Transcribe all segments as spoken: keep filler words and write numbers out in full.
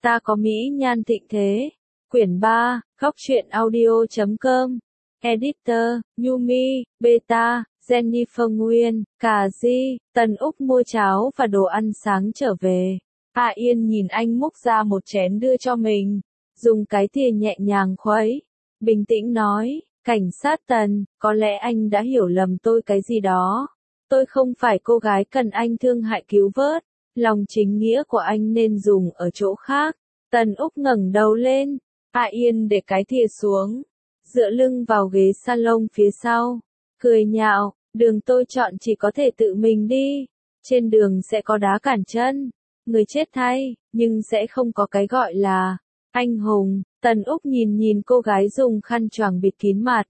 Ta có mỹ nhan thịnh thế. Quyển ba, Góc truyện audio chấm com. Editor, Yumi, Beta, Jennifer Nguyên, Cà Di, Tần Úc mua cháo và đồ ăn sáng trở về. A Yên nhìn anh múc ra một chén đưa cho mình, dùng cái thìa nhẹ nhàng khuấy, bình tĩnh nói, cảnh sát Tần, có lẽ anh đã hiểu lầm tôi cái gì đó. Tôi không phải cô gái cần anh thương hại cứu vớt, lòng chính nghĩa của anh nên dùng ở chỗ khác. Tần Úc ngẩng đầu lên, A Yên để cái thìa xuống, dựa lưng vào ghế salon phía sau, cười nhạo, đường tôi chọn chỉ có thể tự mình đi, trên đường sẽ có đá cản chân, người chết thay, nhưng sẽ không có cái gọi là anh hùng. Tần Úc nhìn nhìn cô gái dùng khăn choàng bịt kín mặt.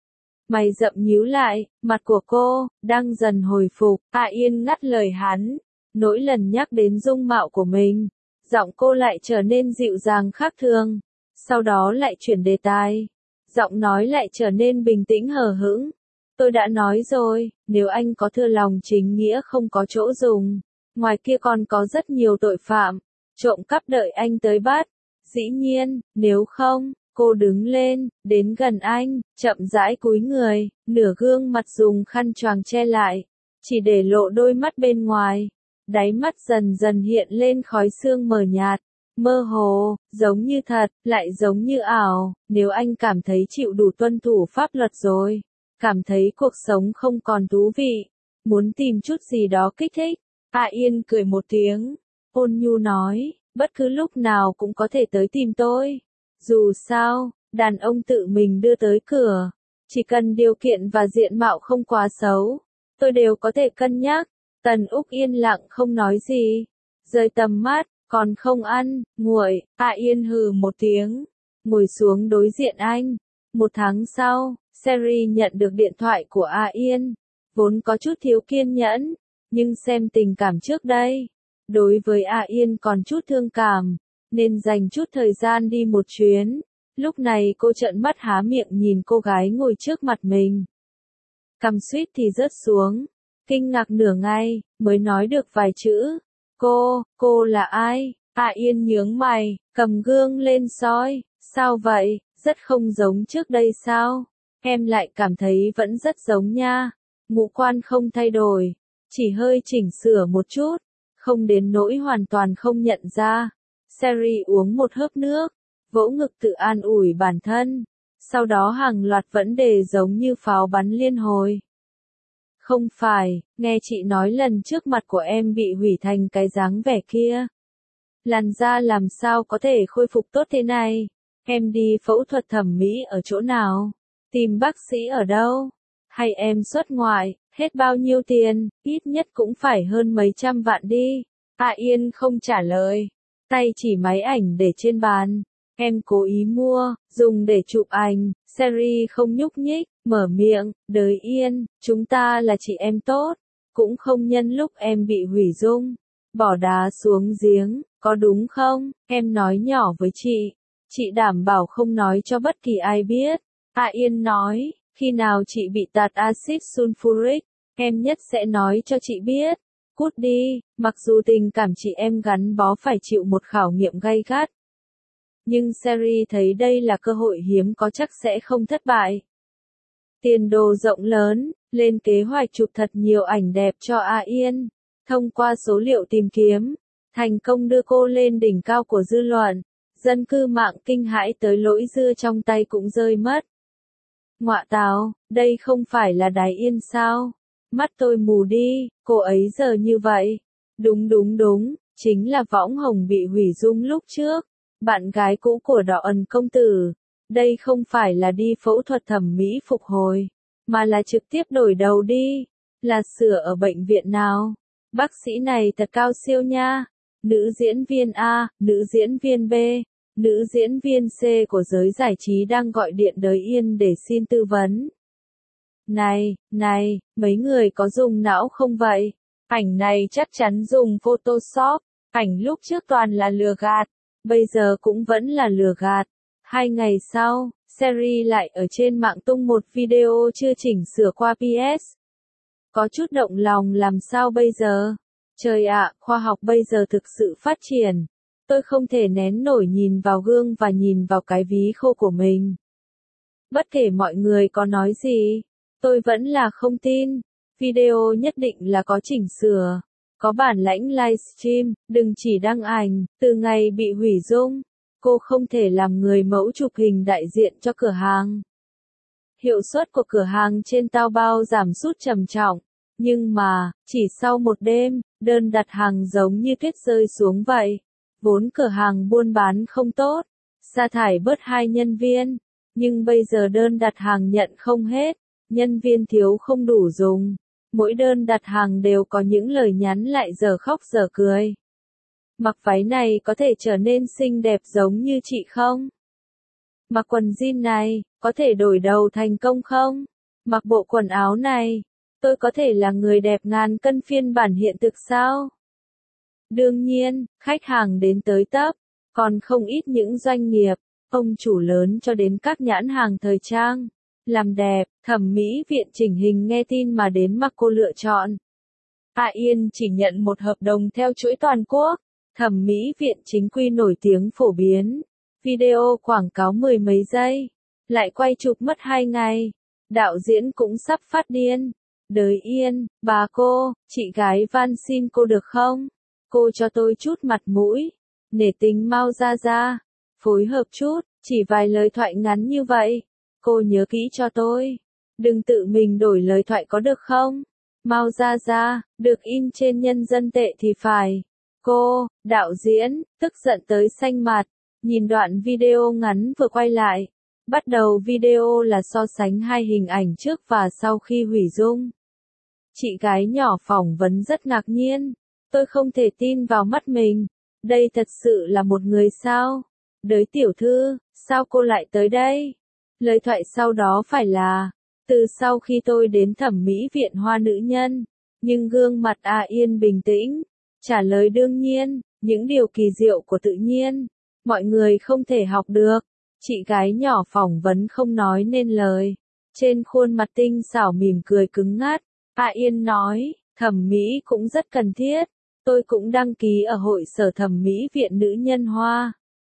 Mày rậm nhíu lại, mặt của cô đang dần hồi phục. A Yên ngắt lời hắn, mỗi lần nhắc đến dung mạo của mình, giọng cô lại trở nên dịu dàng khác thường, sau đó lại chuyển đề tài, giọng nói lại trở nên bình tĩnh hờ hững. Tôi đã nói rồi, nếu anh có thừa lòng chính nghĩa không có chỗ dùng, ngoài kia còn có rất nhiều tội phạm, trộm cắp đợi anh tới bắt. Dĩ nhiên, nếu không, cô đứng lên, đến gần anh, chậm rãi cúi người, nửa gương mặt dùng khăn choàng che lại, chỉ để lộ đôi mắt bên ngoài. Đáy mắt dần dần hiện lên khói sương mờ nhạt, mơ hồ, giống như thật, lại giống như ảo. Nếu anh cảm thấy chịu đủ tuân thủ pháp luật rồi, cảm thấy cuộc sống không còn thú vị, muốn tìm chút gì đó kích thích. A Yên cười một tiếng, ôn nhu nói, bất cứ lúc nào cũng có thể tới tìm tôi. Dù sao, đàn ông tự mình đưa tới cửa, chỉ cần điều kiện và diện mạo không quá xấu, tôi đều có thể cân nhắc. Tần Úc yên lặng không nói gì, rời tầm mắt, còn không ăn, nguội. A Yên hừ một tiếng, ngồi xuống đối diện anh. Một tháng sau, Sherry nhận được điện thoại của A Yên, vốn có chút thiếu kiên nhẫn, nhưng xem tình cảm trước đây, đối với A Yên còn chút thương cảm, nên dành chút thời gian đi một chuyến. Lúc này cô trợn mắt há miệng nhìn cô gái ngồi trước mặt mình. Cằm suýt thì rớt xuống, kinh ngạc nửa ngày, mới nói được vài chữ. Cô, cô là ai? A Yên nhướng mày, cầm gương lên soi. Sao vậy, rất không giống trước đây sao? Em lại cảm thấy vẫn rất giống nha. Ngũ quan không thay đổi, chỉ hơi chỉnh sửa một chút, không đến nỗi hoàn toàn không nhận ra. Sherry uống một hớp nước, vỗ ngực tự an ủi bản thân, sau đó hàng loạt vấn đề giống như pháo bắn liên hồi. Không phải, nghe chị nói lần trước mặt của em bị hủy thành cái dáng vẻ kia. Làn da làm sao có thể khôi phục tốt thế này? Em đi phẫu thuật thẩm mỹ ở chỗ nào? Tìm bác sĩ ở đâu? Hay em xuất ngoại, hết bao nhiêu tiền? Ít nhất cũng phải hơn mấy trăm vạn đi. A Yên không trả lời, tay chỉ máy ảnh để trên bàn. Em cố ý mua, dùng để chụp ảnh. Sherry không nhúc nhích, mở miệng, đới Yên, chúng ta là chị em tốt, cũng không nhân lúc em bị hủy dung, bỏ đá xuống giếng, có đúng không? Em nói nhỏ với chị, chị đảm bảo không nói cho bất kỳ ai biết. A Yên nói, khi nào chị bị tạt axit sulfuric, em nhất sẽ nói cho chị biết. Cút đi, mặc dù tình cảm chị em gắn bó phải chịu một khảo nghiệm gay gắt, nhưng Sherry thấy đây là cơ hội hiếm có chắc sẽ không thất bại. Tiền đồ rộng lớn, lên kế hoạch chụp thật nhiều ảnh đẹp cho A Yên. Thông qua số liệu tìm kiếm, thành công đưa cô lên đỉnh cao của dư luận. Dân cư mạng kinh hãi tới lỗi dưa trong tay cũng rơi mất. Ngọa tào, đây không phải là Đài Yên sao? Mắt tôi mù đi, cô ấy giờ như vậy. Đúng đúng đúng, chính là võng hồng bị hủy dung lúc trước. Bạn gái cũ của Đọ Ẩn công tử. Đây không phải là đi phẫu thuật thẩm mỹ phục hồi, mà là trực tiếp đổi đầu đi. Là sửa ở bệnh viện nào? Bác sĩ này thật cao siêu nha. Nữ diễn viên A, nữ diễn viên B, nữ diễn viên C của giới giải trí đang gọi điện đới Yên để xin tư vấn. Này, này, mấy người có dùng não không vậy? Ảnh này chắc chắn dùng Photoshop. Ảnh lúc trước toàn là lừa gạt, bây giờ cũng vẫn là lừa gạt. Hai ngày sau, Sherry lại ở trên mạng tung một video chưa chỉnh sửa qua pê ét. Có chút động lòng làm sao bây giờ? Trời ạ, khoa học bây giờ thực sự phát triển. Tôi không thể nén nổi nhìn vào gương và nhìn vào cái ví khô của mình. Bất kể mọi người có nói gì, tôi vẫn là không tin. Video nhất định là có chỉnh sửa, có bản lãnh livestream, đừng chỉ đăng ảnh, từ ngày bị hủy dung. Cô không thể làm người mẫu chụp hình đại diện cho cửa hàng. Hiệu suất của cửa hàng trên Taobao giảm sút trầm trọng. Nhưng mà, chỉ sau một đêm, đơn đặt hàng giống như tuyết rơi xuống vậy. Vốn cửa hàng buôn bán không tốt, sa thải bớt hai nhân viên. Nhưng bây giờ đơn đặt hàng nhận không hết, nhân viên thiếu không đủ dùng. Mỗi đơn đặt hàng đều có những lời nhắn lại giờ khóc giờ cười. Mặc váy này có thể trở nên xinh đẹp giống như chị không? Mặc quần jean này, có thể đổi đầu thành công không? Mặc bộ quần áo này, tôi có thể là người đẹp ngàn cân phiên bản hiện thực sao? Đương nhiên, khách hàng đến tới tấp, còn không ít những doanh nghiệp, ông chủ lớn cho đến các nhãn hàng thời trang, làm đẹp, thẩm mỹ viện chỉnh hình nghe tin mà đến mặc cô lựa chọn. A Yên chỉ nhận một hợp đồng theo chuỗi toàn quốc, thẩm mỹ viện chính quy nổi tiếng phổ biến. Video quảng cáo mười mấy giây, lại quay chụp mất hai ngày. Đạo diễn cũng sắp phát điên. Đới Yên, bà cô, chị gái van xin cô được không? Cô cho tôi chút mặt mũi. Nể tình mau ra ra. Phối hợp chút, chỉ vài lời thoại ngắn như vậy. Cô nhớ kỹ cho tôi. Đừng tự mình đổi lời thoại có được không? Mau ra ra, được in trên nhân dân tệ thì phải. Cô, đạo diễn, tức giận tới xanh mặt. Nhìn đoạn video ngắn vừa quay lại. Bắt đầu video là so sánh hai hình ảnh trước và sau khi hủy dung. Chị gái nhỏ phỏng vấn rất ngạc nhiên. Tôi không thể tin vào mắt mình. Đây thật sự là một người sao? Đới tiểu thư, sao cô lại tới đây? Lời thoại sau đó phải là, từ sau khi tôi đến thẩm mỹ viện Hoa nữ nhân. Nhưng gương mặt A Yên bình tĩnh. Trả lời đương nhiên, những điều kỳ diệu của tự nhiên. Mọi người không thể học được. Chị gái nhỏ phỏng vấn không nói nên lời. Trên khuôn mặt tinh xảo mỉm cười cứng ngắt. A Yên nói, thẩm mỹ cũng rất cần thiết. Tôi cũng đăng ký ở hội sở thẩm mỹ viện nữ nhân Hoa.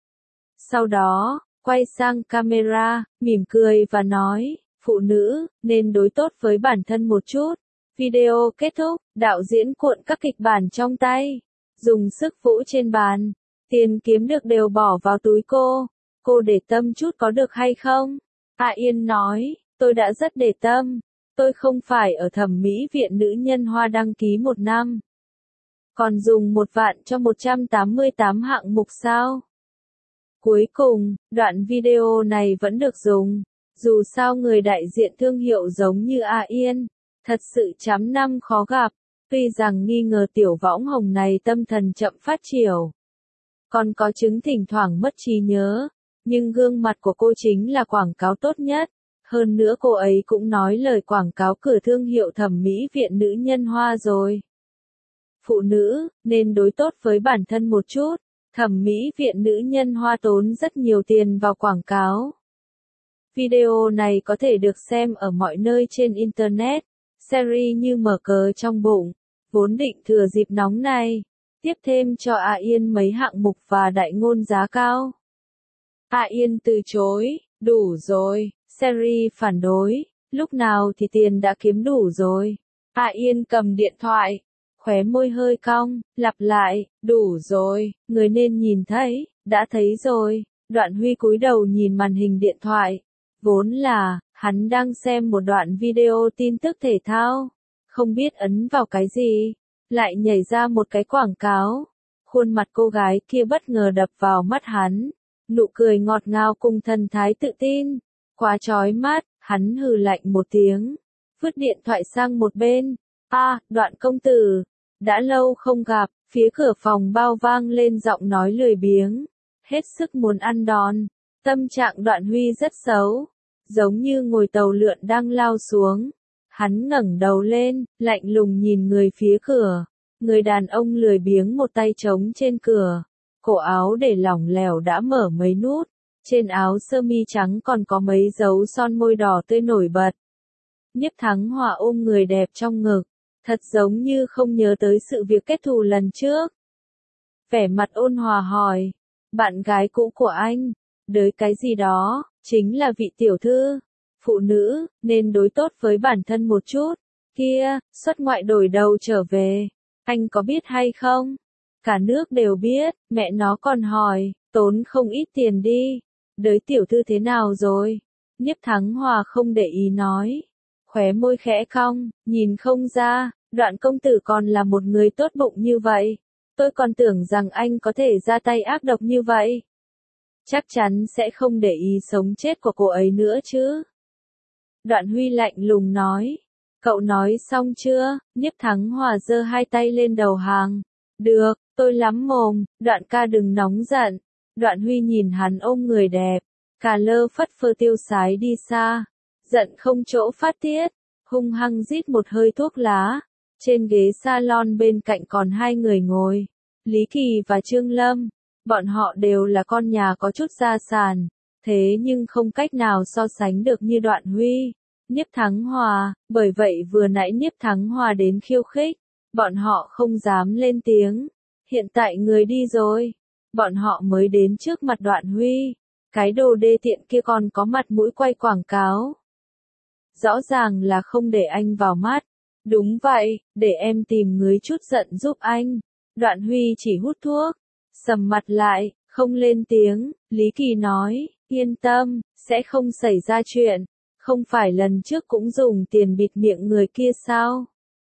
Sau đó, quay sang camera, mỉm cười và nói, phụ nữ, nên đối tốt với bản thân một chút. Video kết thúc, đạo diễn cuộn các kịch bản trong tay. Dùng sức vỗ trên bàn. Tiền kiếm được đều bỏ vào túi cô. Cô để tâm chút có được hay không? A Yên nói, tôi đã rất để tâm. Tôi không phải ở thẩm mỹ viện nữ nhân Hoa đăng ký một năm. Còn dùng một vạn cho một trăm tám mươi tám hạng mục sao? Cuối cùng, đoạn video này vẫn được dùng. Dù sao người đại diện thương hiệu giống như A Yên. Thật sự chấm năm khó gặp. Tuy rằng nghi ngờ tiểu võng hồng này tâm thần chậm phát triển. Còn có chứng thỉnh thoảng mất trí nhớ. Nhưng gương mặt của cô chính là quảng cáo tốt nhất. Hơn nữa cô ấy cũng nói lời quảng cáo cửa thương hiệu thẩm mỹ viện nữ nhân Hoa rồi. Phụ nữ, nên đối tốt với bản thân một chút. Thẩm mỹ viện nữ nhân Hoa tốn rất nhiều tiền vào quảng cáo. Video này có thể được xem ở mọi nơi trên Internet. Series như mở cờ trong bụng. Vốn định thừa dịp nóng này. Tiếp thêm cho A Yên mấy hạng mục và đại ngôn giá cao. A Yên từ chối, đủ rồi. Series phản đối, lúc nào thì tiền đã kiếm đủ rồi. A Yên cầm điện thoại, khóe môi hơi cong, lặp lại, đủ rồi, người nên nhìn thấy, đã thấy rồi. Đoạn Huy cúi đầu nhìn màn hình điện thoại. Vốn là, hắn đang xem một đoạn video tin tức thể thao. Không biết ấn vào cái gì, lại nhảy ra một cái quảng cáo. Khuôn mặt cô gái kia bất ngờ đập vào mắt hắn. Nụ cười ngọt ngào cùng thần thái tự tin. Quá chói mắt, hắn hừ lạnh một tiếng. Vứt điện thoại sang một bên. A, à, Đoạn công tử. Đã lâu không gặp, phía cửa phòng bao vang lên giọng nói lười biếng. Hết sức muốn ăn đòn. Tâm trạng Đoạn Huy rất xấu. Giống như ngồi tàu lượn đang lao xuống. Hắn ngẩng đầu lên, lạnh lùng nhìn người phía cửa. Người đàn ông lười biếng một tay trống trên cửa. Cổ áo để lỏng lẻo đã mở mấy nút. Trên áo sơ mi trắng còn có mấy dấu son môi đỏ tươi nổi bật. Nhiếp Thắng Hòa ôm người đẹp trong ngực. Thật giống như không nhớ tới sự việc kết thù lần trước. vẻ mặt ôn hòa hỏi. Bạn gái cũ của anh, đới cái gì đó, chính là vị tiểu thư. Phụ nữ, nên đối tốt với bản thân một chút. Kia, xuất ngoại đổi đầu trở về. Anh có biết hay không? Cả nước đều biết, mẹ nó còn hỏi, tốn không ít tiền đi. Đới tiểu thư thế nào rồi? Nhiếp Thắng Hòa không để ý nói. Khóe môi khẽ cong, nhìn không ra, Đoạn công tử còn là một người tốt bụng như vậy. Tôi còn tưởng rằng anh có thể ra tay ác độc như vậy. Chắc chắn sẽ không để ý sống chết của cô ấy nữa chứ. Đoạn Huy lạnh lùng nói. Cậu nói xong chưa? Nhiếp Thắng Hòa giơ hai tay lên đầu hàng. Được, tôi lắm mồm, Đoạn ca đừng nóng giận. Đoạn Huy nhìn hắn ôm người đẹp. Cà lơ phất phơ tiêu sái đi xa. Giận không chỗ phát tiết. Hung hăng rít một hơi thuốc lá. Trên ghế salon bên cạnh còn hai người ngồi. Lý Kỳ và Trương Lâm. Bọn họ đều là con nhà có chút gia sản. Thế nhưng không cách nào so sánh được như Đoạn Huy. Nhiếp Thắng Hòa, bởi vậy vừa nãy Nhiếp Thắng Hòa đến khiêu khích, bọn họ không dám lên tiếng. Hiện tại người đi rồi, bọn họ mới đến trước mặt Đoạn Huy, cái đồ đê tiện kia còn có mặt mũi quay quảng cáo. Rõ ràng là không để anh vào mắt. Đúng vậy, để em tìm người chút giận giúp anh. Đoạn Huy chỉ hút thuốc, sầm mặt lại, không lên tiếng. Lý Kỳ nói, yên tâm, sẽ không xảy ra chuyện. Không phải lần trước cũng dùng tiền bịt miệng người kia sao?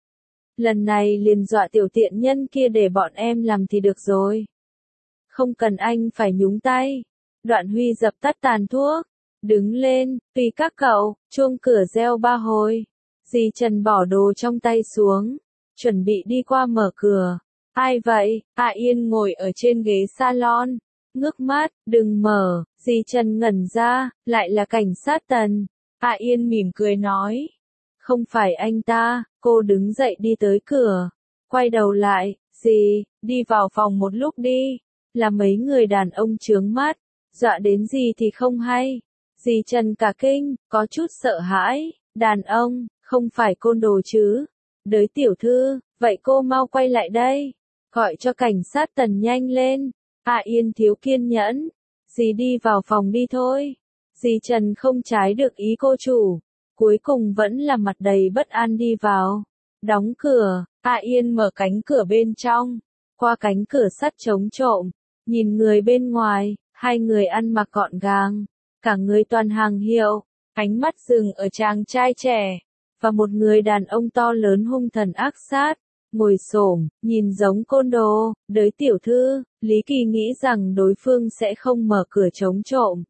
Lần này liền dọa tiểu tiện nhân kia để bọn em làm thì được rồi. Không cần anh phải nhúng tay. Đoạn Huy dập tắt tàn thuốc. Đứng lên, tùy các cậu, chuông cửa reo ba hồi. Dì Trần bỏ đồ trong tay xuống. Chuẩn bị đi qua mở cửa. Ai vậy? A Yên ngồi ở trên ghế salon. Ngước mắt, đừng mở. Dì Trần ngẩn ra, lại là cảnh sát Tần. A Yên mỉm cười nói. Không phải anh ta, cô đứng dậy đi tới cửa. Quay đầu lại, dì, đi vào phòng một lúc đi. Là mấy người đàn ông chướng mắt. Dọa đến gì thì không hay. Dì Trần cả kinh, có chút sợ hãi. Đàn ông, không phải côn đồ chứ. Đới tiểu thư, vậy cô mau quay lại đây. Gọi cho cảnh sát Tần nhanh lên. A Yên thiếu kiên nhẫn. Dì đi vào phòng đi thôi. Dì Trần không trái được ý cô chủ. Cuối cùng vẫn là mặt đầy bất an đi vào. Đóng cửa, A Yên mở cánh cửa bên trong. Qua cánh cửa sắt chống trộm. Nhìn người bên ngoài, hai người ăn mặc gọn gàng. Cả người toàn hàng hiệu. Ánh mắt dừng ở chàng trai trẻ. Và một người đàn ông to lớn hung thần ác sát. Ngồi xổm, nhìn giống côn đồ. Đới tiểu thư, Lý Kỳ nghĩ rằng đối phương sẽ không mở cửa chống trộm.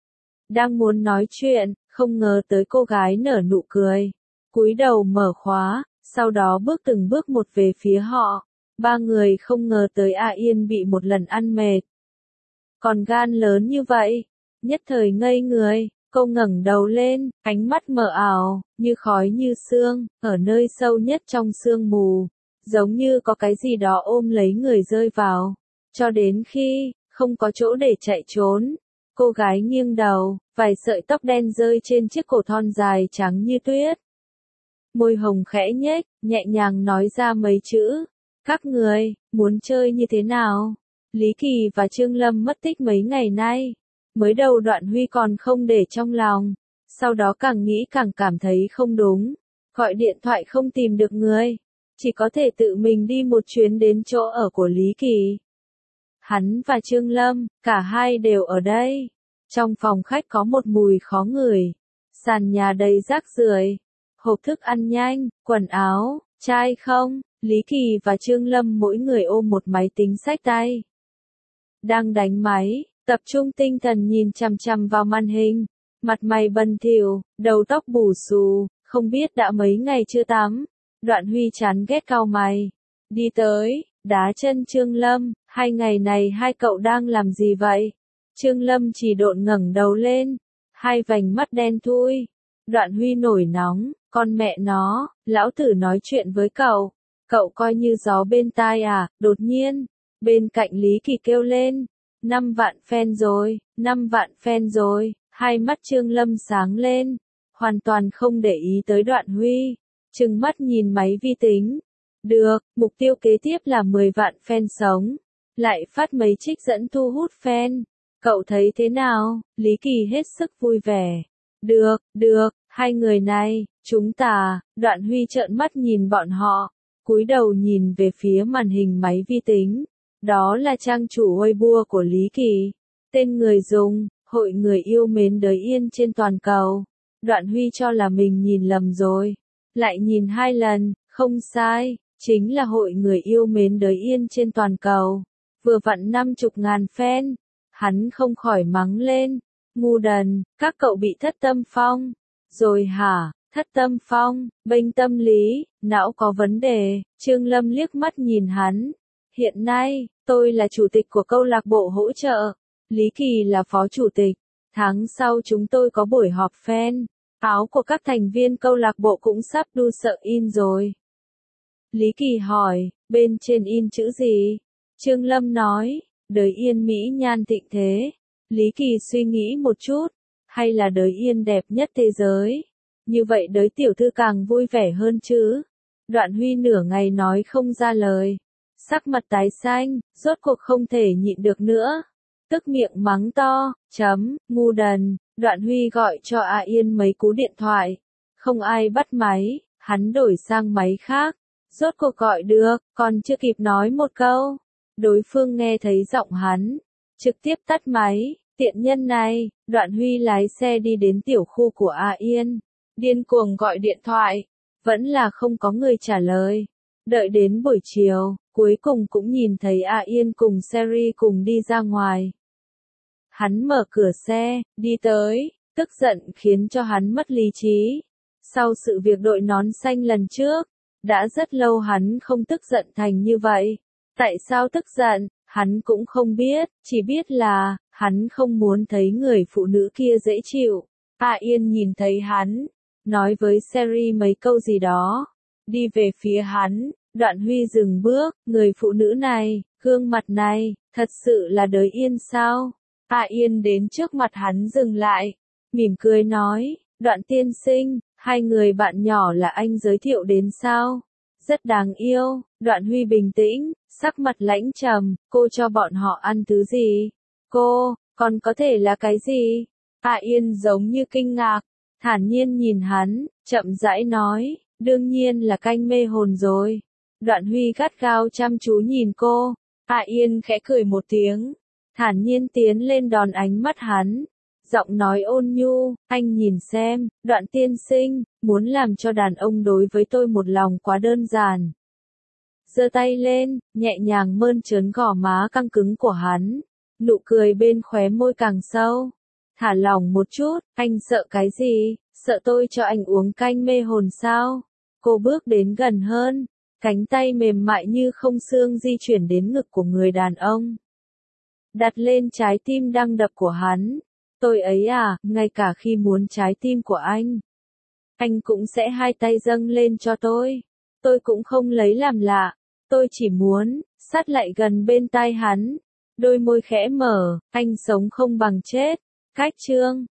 Đang muốn nói chuyện, không ngờ tới cô gái nở nụ cười. Cúi đầu mở khóa, sau đó bước từng bước một về phía họ. Ba người không ngờ tới A Yên bị một lần ăn mệt. Còn gan lớn như vậy, nhất thời ngây người, cô ngẩng đầu lên, ánh mắt mờ ảo, như khói như sương, ở nơi sâu nhất trong sương mù. Giống như có cái gì đó ôm lấy người rơi vào. Cho đến khi, không có chỗ để chạy trốn. Cô gái nghiêng đầu, vài sợi tóc đen rơi trên chiếc cổ thon dài trắng như tuyết. Môi hồng khẽ nhếch, nhẹ nhàng nói ra mấy chữ. Các người, muốn chơi như thế nào? Lý Kỳ và Trương Lâm mất tích mấy ngày nay. Mới đầu Đoạn Huy còn không để trong lòng. Sau đó càng nghĩ càng cảm thấy không đúng. Gọi điện thoại không tìm được người. Chỉ có thể tự mình đi một chuyến đến chỗ ở của Lý Kỳ. Hắn và Trương Lâm, cả hai đều ở đây. Trong phòng khách có một mùi khó ngửi. Sàn nhà đầy rác rưởi, hộp thức ăn nhanh, quần áo, chai không. Lý Kỳ và Trương Lâm mỗi người ôm một máy tính xách tay. Đang đánh máy, tập trung tinh thần nhìn chằm chằm vào màn hình. Mặt mày bần thỉu, đầu tóc bù xù, không biết đã mấy ngày chưa tắm. Đoạn Huy chán ghét cau mày. Đi tới, đá chân Trương Lâm, hai ngày này hai cậu đang làm gì vậy? Trương Lâm chỉ độn ngẩng đầu lên, hai vành mắt đen thui. Đoạn Huy nổi nóng, con mẹ nó, lão tử nói chuyện với cậu. Cậu coi như gió bên tai à? Đột nhiên, bên cạnh Lý Kỳ kêu lên. Năm vạn fan rồi, năm vạn fan rồi. Hai mắt Trương Lâm sáng lên, hoàn toàn không để ý tới Đoạn Huy. Trừng mắt nhìn máy vi tính. Được, mục tiêu kế tiếp là mười vạn fan sống. lại phát mấy trích dẫn thu hút fan. Cậu thấy thế nào? Lý Kỳ hết sức vui vẻ. Được, được, hai người này, chúng ta, Đoạn Huy trợn mắt nhìn bọn họ, cúi đầu nhìn về phía màn hình máy vi tính. Đó là trang chủ Weibo của Lý Kỳ. Tên người dùng, Hội Người Yêu Mến Đới Yên trên toàn cầu. Đoạn Huy cho là mình nhìn lầm rồi. Lại nhìn hai lần, không sai, chính là Hội Người Yêu Mến Đới Yên trên toàn cầu. Vừa vặn năm chục ngàn fan. Hắn không khỏi mắng lên. Ngu đần, các cậu bị thất tâm phong. Rồi hả, thất tâm phong, bênh tâm lý, não có vấn đề. Trương Lâm liếc mắt nhìn hắn. Hiện nay, tôi là chủ tịch của câu lạc bộ hỗ trợ. Lý Kỳ là phó chủ tịch. Tháng sau chúng tôi có buổi họp fan. Áo của các thành viên câu lạc bộ cũng sắp đu sợ in rồi. Lý Kỳ hỏi, bên trên in chữ gì? Trương Lâm nói, Đới Yên mỹ nhan thịnh thế. Lý Kỳ suy nghĩ một chút, hay là Đới Yên đẹp nhất thế giới? Như vậy Đới tiểu thư càng vui vẻ hơn chứ? Đoạn Huy nửa ngày nói không ra lời. Sắc mặt tái xanh, rốt cuộc không thể nhịn được nữa. Tức miệng mắng to, chấm, ngu đần. Đoạn Huy gọi cho A Yên mấy cú điện thoại. Không ai bắt máy, hắn đổi sang máy khác. Rốt cuộc gọi được, còn chưa kịp nói một câu. Đối phương nghe thấy giọng hắn. Trực tiếp tắt máy, tiện nhân này. Đoạn Huy lái xe đi đến tiểu khu của A Yên. Điên cuồng gọi điện thoại. Vẫn là không có người trả lời. Đợi đến buổi chiều, cuối cùng cũng nhìn thấy A Yên cùng Seri cùng đi ra ngoài. Hắn mở cửa xe, đi tới, tức giận khiến cho hắn mất lý trí. Sau sự việc đội nón xanh lần trước, đã rất lâu hắn không tức giận thành như vậy. Tại sao tức giận, hắn cũng không biết, chỉ biết là, hắn không muốn thấy người phụ nữ kia dễ chịu. A Yên nhìn thấy hắn, nói với Seri mấy câu gì đó, đi về phía hắn. Đoạn Huy dừng bước, người phụ nữ này, gương mặt này, thật sự là Đới Yên sao? A Yên đến trước mặt hắn dừng lại, mỉm cười nói, Đoạn tiên sinh, hai người bạn nhỏ là anh giới thiệu đến sao? Rất đáng yêu. Đoạn Huy bình tĩnh, sắc mặt lãnh trầm, cô cho bọn họ ăn thứ gì? Cô, còn có thể là cái gì? A Yên giống như kinh ngạc, thản nhiên nhìn hắn, chậm rãi nói, đương nhiên là canh mê hồn rồi. Đoạn Huy gắt gao chăm chú nhìn cô. A Yên khẽ cười một tiếng, thản nhiên tiến lên đón ánh mắt hắn. Giọng nói ôn nhu, anh nhìn xem, Đoạn tiên sinh, muốn làm cho đàn ông đối với tôi một lòng quá đơn giản. Giơ tay lên, nhẹ nhàng mơn trớn gò má căng cứng của hắn. Nụ cười bên khóe môi càng sâu. Thả lỏng một chút, anh sợ cái gì? Sợ tôi cho anh uống canh mê hồn sao? Cô bước đến gần hơn. Cánh tay mềm mại như không xương di chuyển đến ngực của người đàn ông. Đặt lên trái tim đang đập của hắn. Tôi ấy à, ngay cả khi muốn trái tim của anh, anh cũng sẽ hai tay dâng lên cho tôi. Tôi cũng không lấy làm lạ. Tôi chỉ muốn, sát lại gần bên tai hắn. Đôi môi khẽ mở, anh sống không bằng chết. Cách chương.